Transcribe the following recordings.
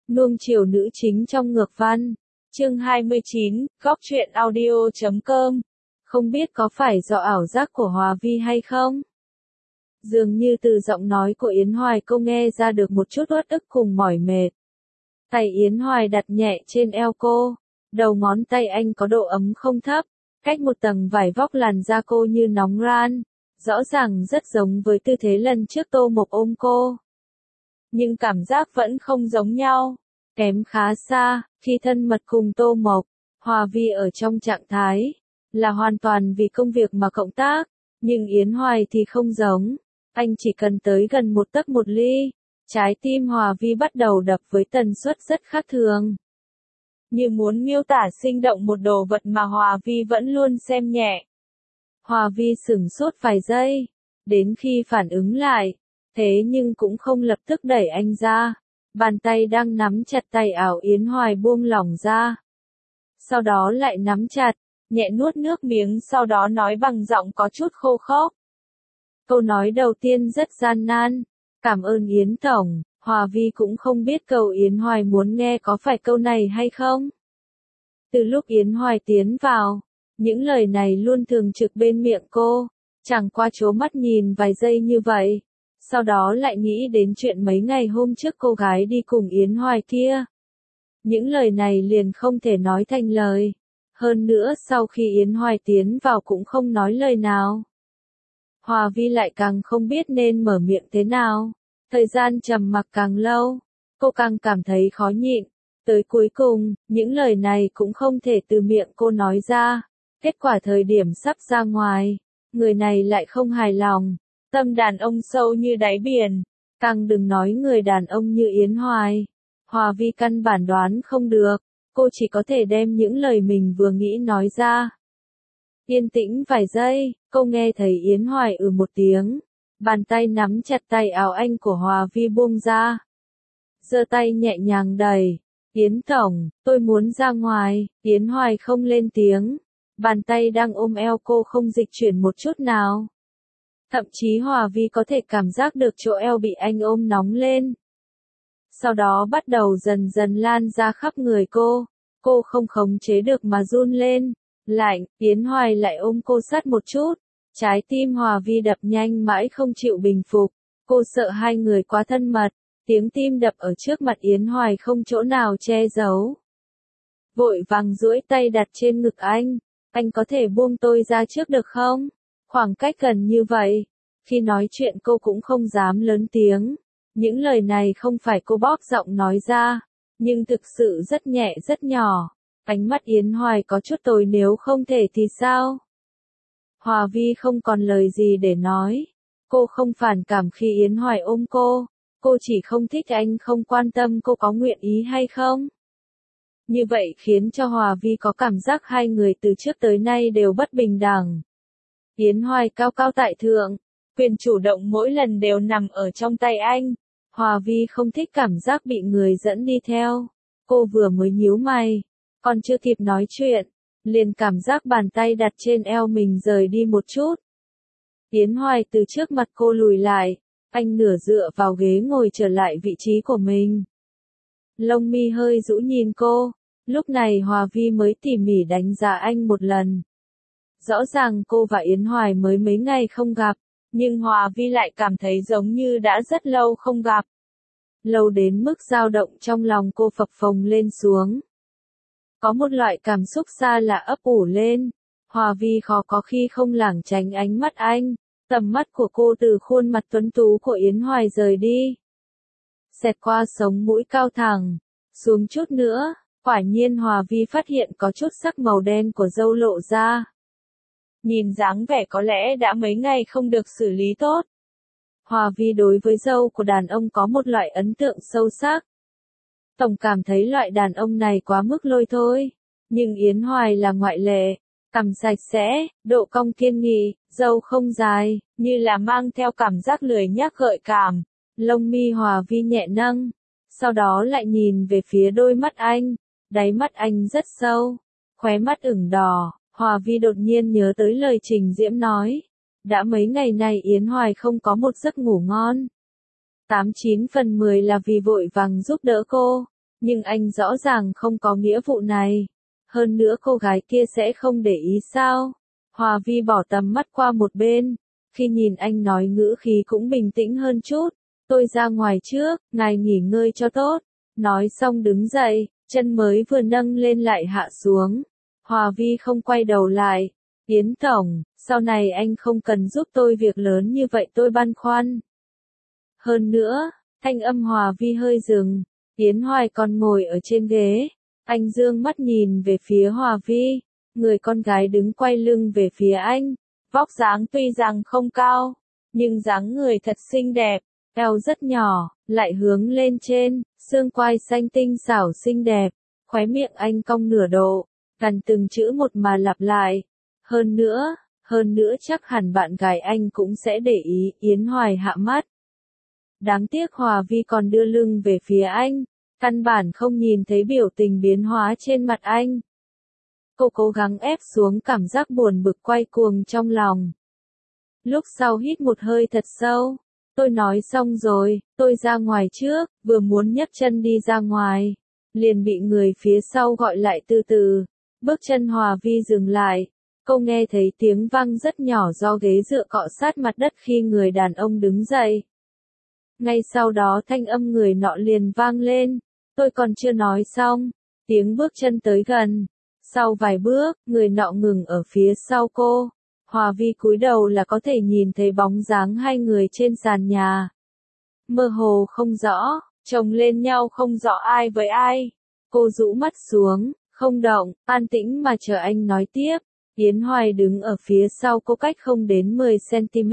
Nuông chiều nữ chính trong ngược văn. Chương 29, góc truyện audio.com. Không biết có phải do ảo giác của Hòa Vi hay không? Dường như từ giọng nói của Yến Hoài cô nghe ra được một chút uất ức cùng mỏi mệt. Tay Yến Hoài đặt nhẹ trên eo cô. Đầu ngón tay anh có độ ấm không thấp. Cách một tầng vải vóc làn da cô như nóng ran. Rõ ràng rất giống với tư thế lần trước Tô Mộc ôm cô. Nhưng cảm giác vẫn không giống nhau. Kém khá xa, khi thân mật cùng Tô Mộc, Hòa Vi ở trong trạng thái là hoàn toàn vì công việc mà cộng tác, nhưng Yến Hoài thì không giống. Anh chỉ cần tới gần một tấc một ly, trái tim Hòa Vi bắt đầu đập với tần suất rất khác thường. Như muốn miêu tả sinh động một đồ vật mà Hòa Vi vẫn luôn xem nhẹ. Hòa Vi sửng sốt vài giây, đến khi phản ứng lại, thế nhưng cũng không lập tức đẩy anh ra. Bàn tay đang nắm chặt tay áo Yến Hoài buông lỏng ra. Sau đó lại nắm chặt, nhẹ nuốt nước miếng sau đó nói bằng giọng có chút khô khốc. Câu nói đầu tiên rất gian nan. Cảm ơn Yến Tổng. Hòa Vi cũng không biết câu Yến Hoài muốn nghe có phải câu này hay không. Từ lúc Yến Hoài tiến vào, những lời này luôn thường trực bên miệng cô. Chẳng qua trố mắt nhìn vài giây như vậy. Sau đó lại nghĩ đến chuyện mấy ngày hôm trước cô gái đi cùng Yến Hoài kia. Những lời này liền không thể nói thành lời. Hơn nữa sau khi Yến Hoài tiến vào cũng không nói lời nào. Hòa Vi lại càng không biết nên mở miệng thế nào. Thời gian trầm mặc càng lâu, cô càng cảm thấy khó nhịn. Tới cuối cùng, những lời này cũng không thể từ miệng cô nói ra. Kết quả thời điểm sắp ra ngoài, người này lại không hài lòng. Tâm đàn ông sâu như đáy biển, càng đừng nói người đàn ông như Yến Hoài. Hòa Vi căn bản đoán không được, cô chỉ có thể đem những lời mình vừa nghĩ nói ra. Yên tĩnh vài giây, cô nghe thấy Yến Hoài một tiếng, bàn tay nắm chặt tay áo anh của Hòa Vi buông ra. Giơ tay nhẹ nhàng đẩy, Yến Tổng, tôi muốn ra ngoài. Yến Hoài không lên tiếng, bàn tay đang ôm eo cô không dịch chuyển một chút nào. Thậm chí Hòa Vi có thể cảm giác được chỗ eo bị anh ôm nóng lên. Sau đó bắt đầu dần dần lan ra khắp người cô không khống chế được mà run lên. Lạnh, Yến Hoài lại ôm cô sát một chút. Trái tim Hòa Vi đập nhanh mãi không chịu bình phục. Cô sợ hai người quá thân mật, tiếng tim đập ở trước mặt Yến Hoài không chỗ nào che giấu. Vội vàng duỗi tay đặt trên ngực anh có thể buông tôi ra trước được không? Khoảng cách gần như vậy, khi nói chuyện cô cũng không dám lớn tiếng. Những lời này không phải cô bóp giọng nói ra, nhưng thực sự rất nhẹ rất nhỏ. Ánh mắt Yến Hoài có chút tồi, nếu không thể thì sao? Hòa Vi không còn lời gì để nói. Cô không phản cảm khi Yến Hoài ôm cô chỉ không thích anh không quan tâm cô có nguyện ý hay không. Như vậy khiến cho Hòa Vi có cảm giác hai người từ trước tới nay đều bất bình đẳng. Yến Hoài cao cao tại thượng, quyền chủ động mỗi lần đều nằm ở trong tay anh. Hòa Vi không thích cảm giác bị người dẫn đi theo. Cô vừa mới nhíu mày, còn chưa kịp nói chuyện, liền cảm giác bàn tay đặt trên eo mình rời đi một chút. Yến Hoài từ trước mặt cô lùi lại, anh nửa dựa vào ghế ngồi trở lại vị trí của mình. Lông mi hơi rũ nhìn cô, lúc này Hòa Vi mới tỉ mỉ đánh giá anh một lần. Rõ ràng cô và Yến Hoài mới mấy ngày không gặp, nhưng Hòa Vi lại cảm thấy giống như đã rất lâu không gặp. Lâu đến mức dao động trong lòng cô phập phồng lên xuống. Có một loại cảm xúc xa lạ ấp ủ lên. Hòa Vi khó có khi không lảng tránh ánh mắt anh. Tầm mắt của cô từ khuôn mặt tuấn tú của Yến Hoài rời đi. Xẹt qua sống mũi cao thẳng, xuống chút nữa, quả nhiên Hòa Vi phát hiện có chút sắc màu đen của râu lộ ra. Nhìn dáng vẻ có lẽ đã mấy ngày không được xử lý tốt. Hòa Vi đối với râu của đàn ông có một loại ấn tượng sâu sắc. Tổng cảm thấy loại đàn ông này quá mức lôi thôi. Nhưng Yến Hoài là ngoại lệ. Cằm sạch sẽ, độ cong kiên nghị, râu không dài, như là mang theo cảm giác lười nhác gợi cảm. Lông mi Hòa Vi nhẹ nâng. Sau đó lại nhìn về phía đôi mắt anh. Đáy mắt anh rất sâu. Khóe mắt ửng đỏ. Hòa Vi đột nhiên nhớ tới lời Trình Diễm nói. Đã mấy ngày nay Yến Hoài không có một giấc ngủ ngon. 89/10 là vì vội vàng giúp đỡ cô. Nhưng anh rõ ràng không có nghĩa vụ này. Hơn nữa cô gái kia sẽ không để ý sao? Hòa Vi bỏ tầm mắt qua một bên. Khi nhìn anh nói ngữ khí cũng bình tĩnh hơn chút. Tôi ra ngoài trước, ngài nghỉ ngơi cho tốt. Nói xong đứng dậy, chân mới vừa nâng lên lại hạ xuống. Hòa Vi không quay đầu lại. Yến Tổng, sau này anh không cần giúp tôi việc lớn như vậy tôi băn khoăn. Hơn nữa, thanh âm Hòa Vi hơi dừng. Yến Hoài còn ngồi ở trên ghế. Anh dương mắt nhìn về phía Hòa Vi. Người con gái đứng quay lưng về phía anh. Vóc dáng tuy rằng không cao, nhưng dáng người thật xinh đẹp. Eo rất nhỏ, lại hướng lên trên, xương quai xanh tinh xảo xinh đẹp. Khóe miệng anh cong nửa độ, gần từng chữ một mà lặp lại. Hơn nữa chắc hẳn bạn gái anh cũng sẽ để ý. Yến Hoài hạ mắt. Đáng tiếc Hòa Vi còn đưa lưng về phía anh, căn bản không nhìn thấy biểu tình biến hóa trên mặt anh. Cô cố gắng ép xuống cảm giác buồn bực quay cuồng trong lòng. Lúc sau hít một hơi thật sâu. Tôi nói xong rồi, tôi ra ngoài trước, vừa muốn nhấc chân đi ra ngoài. Liền bị người phía sau gọi lại từ từ. Bước chân Hòa Vi dừng lại. Cô nghe thấy tiếng vang rất nhỏ do ghế dựa cọ sát mặt đất khi người đàn ông đứng dậy. Ngay sau đó thanh âm người nọ liền vang lên. Tôi còn chưa nói xong. Tiếng bước chân tới gần. Sau vài bước, người nọ ngừng ở phía sau cô. Hòa Vi cúi đầu là có thể nhìn thấy bóng dáng hai người trên sàn nhà. Mơ hồ không rõ, chồng lên nhau không rõ ai với ai. Cô rũ mắt xuống, không động, an tĩnh mà chờ anh nói tiếp. Yến Hoài đứng ở phía sau cô cách không đến 10 cm.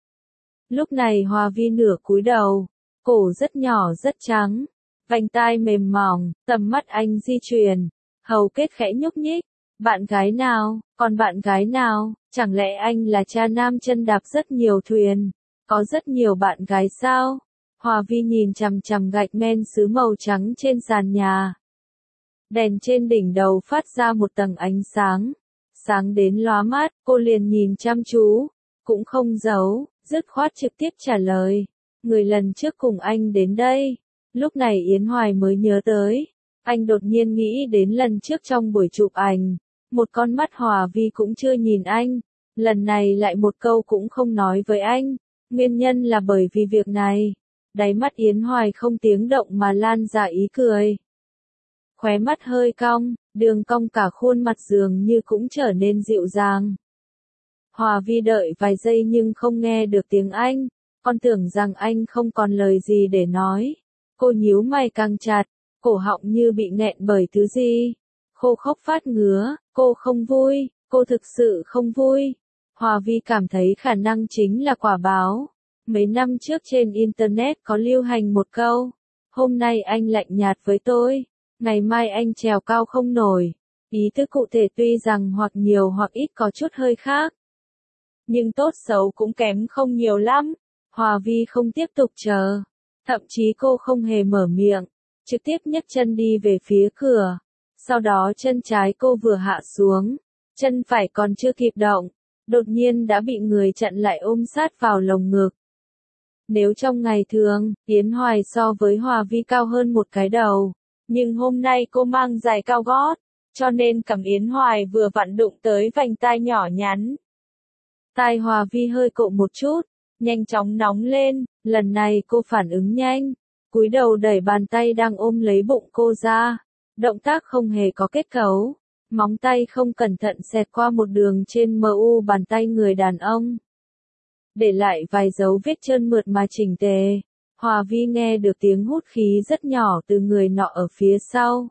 Lúc này Hòa Vi nửa cúi đầu, cổ rất nhỏ rất trắng, vành tai mềm mỏng, tầm mắt anh di chuyển, hầu kết khẽ nhúc nhích. Bạn gái nào, còn bạn gái nào, chẳng lẽ anh là cha nam chân đạp rất nhiều thuyền, có rất nhiều bạn gái sao? Hòa Vi nhìn chằm chằm gạch men sứ màu trắng trên sàn nhà. Đèn trên đỉnh đầu phát ra một tầng ánh sáng, sáng đến lóa mắt, cô liền nhìn chăm chú, cũng không giấu, dứt khoát trực tiếp trả lời. Người lần trước cùng anh đến đây. Lúc này Yến Hoài mới nhớ tới. Anh đột nhiên nghĩ đến lần trước trong buổi chụp ảnh. Một con mắt Hòa Vi cũng chưa nhìn anh. Lần này lại một câu cũng không nói với anh. Nguyên nhân là bởi vì việc này. Đáy mắt Yến Hoài không tiếng động mà lan ra ý cười. Khóe mắt hơi cong, đường cong cả khuôn mặt dường như cũng trở nên dịu dàng. Hòa Vi đợi vài giây nhưng không nghe được tiếng anh. Con tưởng rằng anh không còn lời gì để nói. Cô nhíu mày càng chặt, cổ họng như bị nghẹn bởi thứ gì. Khô khốc phát ngứa, cô không vui, cô thực sự không vui. Hòa Vi cảm thấy khả năng chính là quả báo. Mấy năm trước trên Internet có lưu hành một câu. Hôm nay anh lạnh nhạt với tôi, ngày mai anh trèo cao không nổi. Ý thức cụ thể tuy rằng hoặc nhiều hoặc ít có chút hơi khác. Nhưng tốt xấu cũng kém không nhiều lắm. Hòa Vi không tiếp tục chờ. Thậm chí cô không hề mở miệng. Trực tiếp nhấc chân đi về phía cửa. Sau đó chân trái cô vừa hạ xuống. Chân phải còn chưa kịp động. Đột nhiên đã bị người chặn lại ôm sát vào lồng ngực. Nếu trong ngày thường, Yến Hoài so với Hòa Vi cao hơn một cái đầu. Nhưng hôm nay cô mang giày cao gót. Cho nên cằm Yến Hoài vừa vặn đụng tới vành tai nhỏ nhắn. Tai Hòa Vi hơi cộ một chút. Nhanh chóng nóng lên, lần này cô phản ứng nhanh, cúi đầu đẩy bàn tay đang ôm lấy bụng cô ra, động tác không hề có kết cấu, móng tay không cẩn thận xẹt qua một đường trên mu bàn tay người đàn ông, để lại vài dấu vết trơn mượt mà chỉnh tề. Hòa Vi nghe được tiếng hút khí rất nhỏ từ người nọ ở phía sau.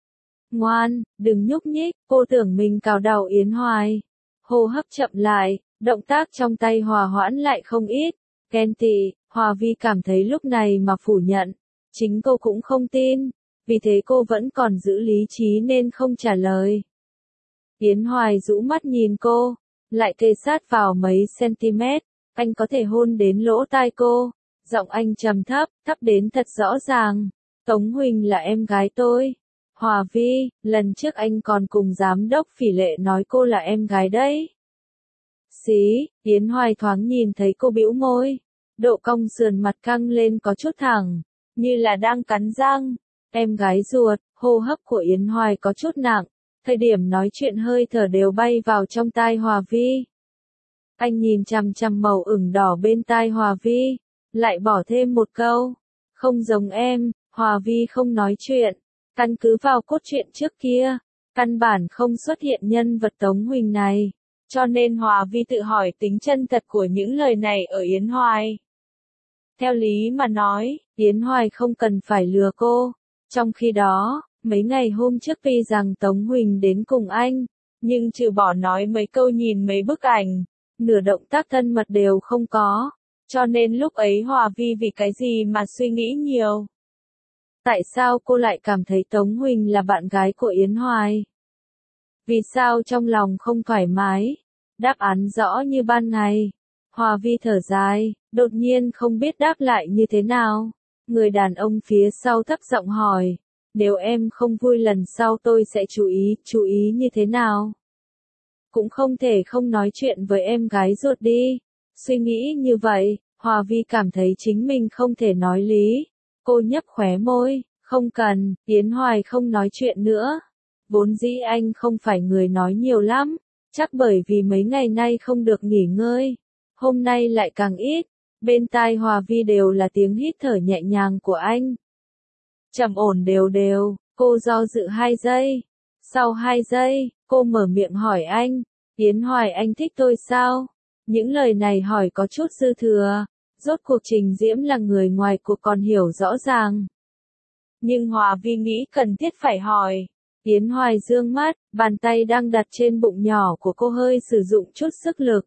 Ngoan, đừng nhúc nhích, cô tưởng mình cào đầu Yến Hoài. Hô hấp chậm lại. Động tác trong tay hòa hoãn lại không ít. Ghen tị, Hòa Vi cảm thấy lúc này mà phủ nhận. Chính cô cũng không tin. Vì thế cô vẫn còn giữ lý trí nên không trả lời. Yến Hoài rũ mắt nhìn cô. Lại kề sát vào mấy cm. Anh có thể hôn đến lỗ tai cô. Giọng anh trầm thấp, thấp đến thật rõ ràng. Tống Huỳnh là em gái tôi. Hòa Vi, lần trước anh còn cùng giám đốc Phỉ Lệ nói cô là em gái đấy. Xí, Yến Hoài thoáng nhìn thấy cô bĩu môi. Độ cong sườn mặt căng lên có chút thẳng, như là đang cắn răng. em gái ruột, hô hấp của Yến Hoài có chút nặng, thời điểm nói chuyện hơi thở đều bay vào trong tai Hòa Vi. Anh nhìn chằm chằm màu ửng đỏ bên tai Hòa Vi, lại bỏ thêm một câu, không giống em. Hòa Vi không nói chuyện, căn cứ vào cốt truyện trước kia, căn bản không xuất hiện nhân vật Tống Huỳnh này, cho nên Hòa Vi tự hỏi tính chân thật của những lời này ở Yến Hoài. Theo lý mà nói, Yến Hoài không cần phải lừa cô. Trong khi đó, mấy ngày hôm trước tuy rằng Tống Huỳnh đến cùng anh, nhưng trừ bỏ nói mấy câu nhìn mấy bức ảnh, nửa động tác thân mật đều không có. Cho nên lúc ấy Hòa Vi vì cái gì mà suy nghĩ nhiều. Tại sao cô lại cảm thấy Tống Huỳnh là bạn gái của Yến Hoài? Vì sao trong lòng không thoải mái? Đáp án rõ như ban ngày. Hòa Vi thở dài, đột nhiên không biết đáp lại như thế nào. Người đàn ông phía sau thấp giọng hỏi, nếu em không vui lần sau tôi sẽ chú ý như thế nào? Cũng không thể không nói chuyện với em gái ruột đi. Suy nghĩ như vậy, Hòa Vi cảm thấy chính mình không thể nói lý. Cô nhấp khóe môi, không cần. Yến Hoài không nói chuyện nữa. Vốn dĩ anh không phải người nói nhiều lắm, chắc bởi vì mấy ngày nay không được nghỉ ngơi. Hôm nay lại càng ít, bên tai Hòa Vi đều là tiếng hít thở nhẹ nhàng của anh. Trầm ổn đều đều, cô do dự 2 giây. Sau 2 giây, cô mở miệng hỏi anh, Yến Hoài anh thích tôi sao? Những lời này hỏi có chút dư thừa, rốt cuộc Trình Diễm là người ngoài cuộc còn hiểu rõ ràng. Nhưng Hòa Vi nghĩ cần thiết phải hỏi. Yến Hoài dương mắt, bàn tay đang đặt trên bụng nhỏ của cô hơi sử dụng chút sức lực.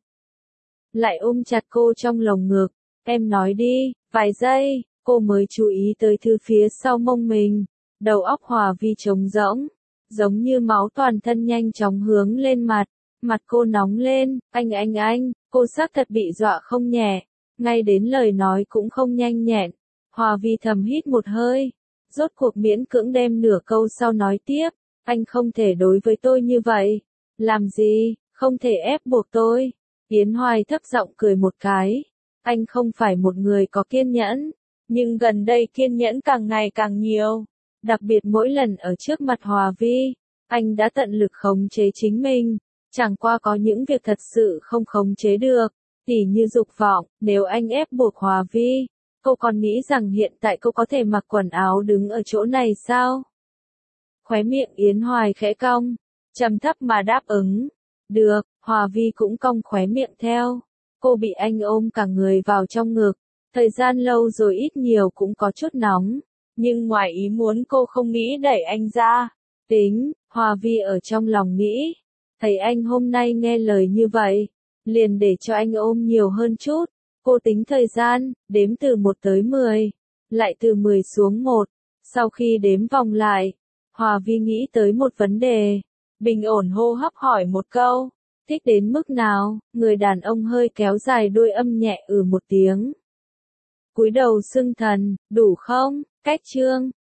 Lại ôm chặt cô trong lồng ngực, em nói đi. Vài giây, cô mới chú ý tới thứ phía sau mông mình. Đầu óc Hòa Vi trống rỗng, giống như máu toàn thân nhanh chóng hướng lên mặt. Mặt cô nóng lên, anh, cô xác thật bị dọa không nhẹ, ngay đến lời nói cũng không nhanh nhẹn. Hòa Vi thầm hít một hơi, rốt cuộc miễn cưỡng đem nửa câu sau nói tiếp, anh không thể đối với tôi như vậy. Làm gì, không thể ép buộc tôi. Yến Hoài thấp giọng cười một cái, anh không phải một người có kiên nhẫn, nhưng gần đây kiên nhẫn càng ngày càng nhiều. Đặc biệt mỗi lần ở trước mặt Hòa Vi, anh đã tận lực khống chế chính mình. Chẳng qua có những việc thật sự không khống chế được, tỉ như dục vọng. Nếu anh ép buộc Hòa Vi, cô còn nghĩ rằng hiện tại cô có thể mặc quần áo đứng ở chỗ này sao? Khóe miệng Yến Hoài khẽ cong, trầm thấp mà đáp ứng. Được. Hòa Vi cũng cong khóe miệng theo. Cô bị anh ôm cả người vào trong ngực, thời gian lâu rồi ít nhiều cũng có chút nóng, nhưng ngoài ý muốn cô không nghĩ đẩy anh ra. Tính, Hòa Vi ở trong lòng nghĩ. Thấy anh hôm nay nghe lời như vậy, liền để cho anh ôm nhiều hơn chút. Cô tính thời gian, đếm từ 1 tới 10, lại từ 10 xuống 1. Sau khi đếm vòng lại, Hòa Vi nghĩ tới một vấn đề. Bình ổn hô hấp hỏi một câu, thích đến mức nào? Người đàn ông hơi kéo dài đuôi âm nhẹ một tiếng. Cúi đầu xưng thần, đủ không? Cách chương